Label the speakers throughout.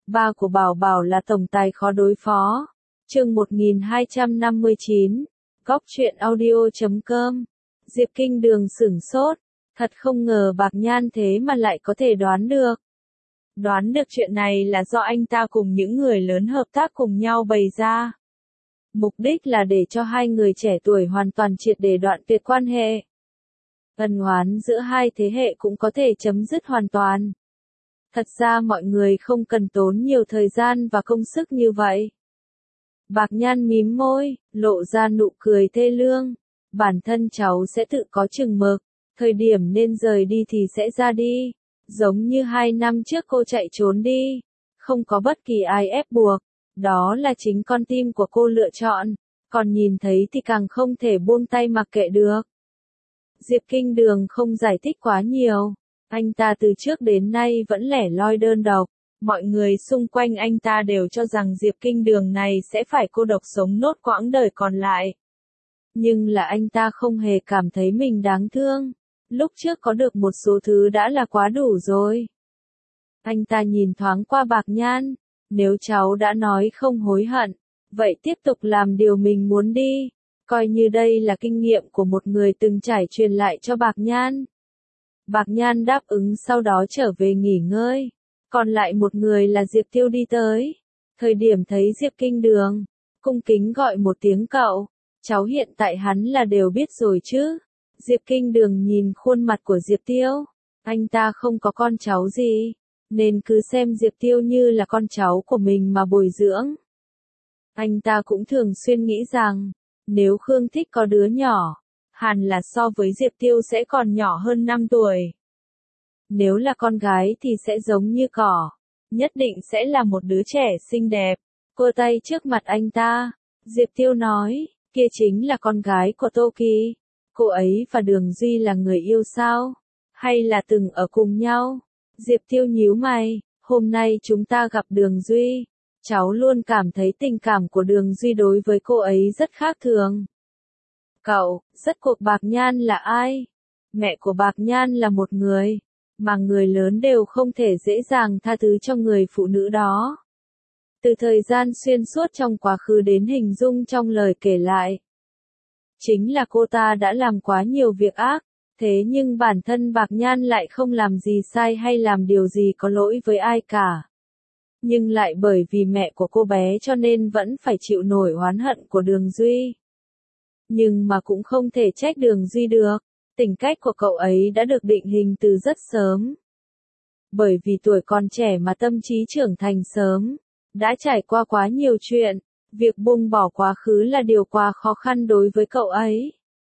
Speaker 1: Ba của Bảo Bảo là tổng tài khó đối phó. Chương 1259. Góc truyện audio.com. Diệp Kinh Đường sửng sốt, thật không ngờ Bạc Nhan thế mà lại có thể đoán được. Đoán được chuyện này là do anh ta cùng những người lớn hợp tác cùng nhau bày ra. Mục đích là để cho hai người trẻ tuổi hoàn toàn triệt để đoạn tuyệt quan hệ. Ân oán giữa hai thế hệ cũng có thể chấm dứt hoàn toàn. Thật ra mọi người không cần tốn nhiều thời gian và công sức như vậy. Bạc Nhan mím môi, lộ ra nụ cười thê lương. Bản thân cháu sẽ tự có chừng mực, thời điểm nên rời đi thì sẽ ra đi. Giống như 2 năm trước cô chạy trốn đi. Không có bất kỳ ai ép buộc. Đó là chính con tim của cô lựa chọn. Còn nhìn thấy thì càng không thể buông tay mặc kệ được. Diệp Kinh Đường không giải thích quá nhiều. Anh ta từ trước đến nay vẫn lẻ loi đơn độc. Mọi người xung quanh anh ta đều cho rằng Diệp Kinh Đường này sẽ phải cô độc sống nốt quãng đời còn lại. Nhưng là anh ta không hề cảm thấy mình đáng thương. Lúc trước có được một số thứ đã là quá đủ rồi. Anh ta nhìn thoáng qua Bạc Nhan. Nếu cháu đã nói không hối hận, vậy tiếp tục làm điều mình muốn đi. Coi như đây là kinh nghiệm của một người từng trải truyền lại cho Bạc Nhan. Bạc Nhan đáp ứng sau đó trở về nghỉ ngơi. Còn lại một người là Diệp Tiêu đi tới. Thời điểm thấy Diệp Kinh Đường, cung kính gọi một tiếng cậu. Cháu hiện tại hắn là đều biết rồi chứ. Diệp Kinh Đường nhìn khuôn mặt của Diệp Tiêu. Anh ta không có con cháu gì, nên cứ xem Diệp Tiêu như là con cháu của mình mà bồi dưỡng. Anh ta cũng thường xuyên nghĩ rằng, nếu Khương Thích có đứa nhỏ, hẳn là so với Diệp Tiêu sẽ còn nhỏ hơn 5 tuổi. Nếu là con gái thì sẽ giống như cỏ, nhất định sẽ là một đứa trẻ xinh đẹp. Cô tay trước mặt anh ta, Diệp Tiêu nói, kia chính là con gái của Tô Kỳ. Cô ấy và Đường Duy là người yêu sao? Hay là từng ở cùng nhau? Diệp Tiêu nhíu mày, hôm nay chúng ta gặp Đường Duy. Cháu luôn cảm thấy tình cảm của Đường Duy đối với cô ấy rất khác thường. Cậu, rốt cuộc Bạc Nhan là ai? Mẹ của Bạc Nhan là một người, mà người lớn đều không thể dễ dàng tha thứ cho người phụ nữ đó. Từ thời gian xuyên suốt trong quá khứ đến hình dung trong lời kể lại. Chính là cô ta đã làm quá nhiều việc ác, thế nhưng bản thân Bạc Nhan lại không làm gì sai hay làm điều gì có lỗi với ai cả. Nhưng lại bởi vì mẹ của cô bé cho nên vẫn phải chịu nổi oán hận của Đường Duy. Nhưng mà cũng không thể trách Đường Duy được, tính cách của cậu ấy đã được định hình từ rất sớm. Bởi vì tuổi còn trẻ mà tâm trí trưởng thành sớm, đã trải qua quá nhiều chuyện, việc buông bỏ quá khứ là điều quá khó khăn đối với cậu ấy.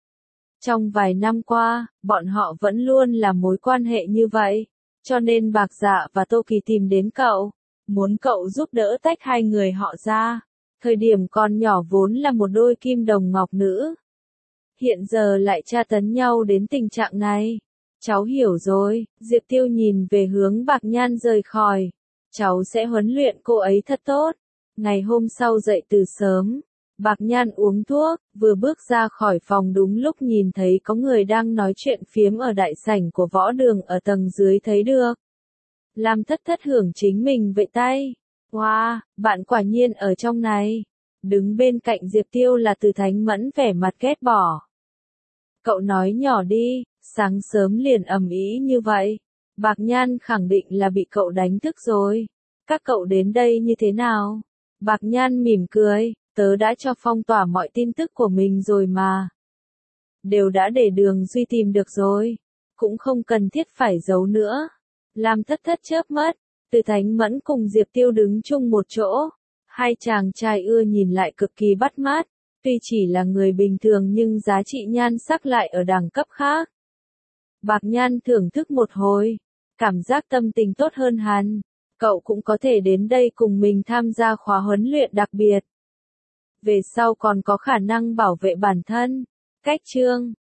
Speaker 1: Trong vài năm qua, bọn họ vẫn luôn là mối quan hệ như vậy, cho nên Bạc Dạ và Tô Kỳ tìm đến cậu, muốn cậu giúp đỡ tách hai người họ ra. Thời điểm còn nhỏ vốn là một đôi kim đồng ngọc nữ. Hiện giờ lại tra tấn nhau đến tình trạng này. Cháu hiểu rồi, Diệp Tiêu nhìn về hướng Bạc Nhan rời khỏi. Cháu sẽ huấn luyện cô ấy thật tốt. Ngày hôm sau dậy từ sớm, Bạc Nhan uống thuốc, vừa bước ra khỏi phòng đúng lúc nhìn thấy có người đang nói chuyện phiếm ở đại sảnh của võ đường ở tầng dưới thấy được. Làm thất thất hưởng chính mình vẫy tay. Wow, bạn quả nhiên ở trong này. Đứng bên cạnh Diệp Tiêu là Từ Thánh Mẫn vẻ mặt ghét bỏ. Cậu nói nhỏ đi, sáng sớm liền ầm ĩ như vậy. Bạc Nhan khẳng định là bị cậu đánh thức rồi. Các cậu đến đây như thế nào? Bạc Nhan mỉm cười, tớ đã cho phong tỏa mọi tin tức của mình rồi mà. Đều đã để Đường Duy tìm được rồi. Cũng không cần thiết phải giấu nữa. Làm thất thất chớp mắt, Từ Thánh Mẫn cùng Diệp Tiêu đứng chung một chỗ. Hai chàng trai ưa nhìn lại cực kỳ bắt mắt. Tuy chỉ là người bình thường nhưng giá trị nhan sắc lại ở đẳng cấp khác. Bạc Nhan thưởng thức một hồi, cảm giác tâm tình tốt hơn hẳn. Cậu cũng có thể đến đây cùng mình tham gia khóa huấn luyện đặc biệt. Về sau còn có khả năng bảo vệ bản thân. Cách chương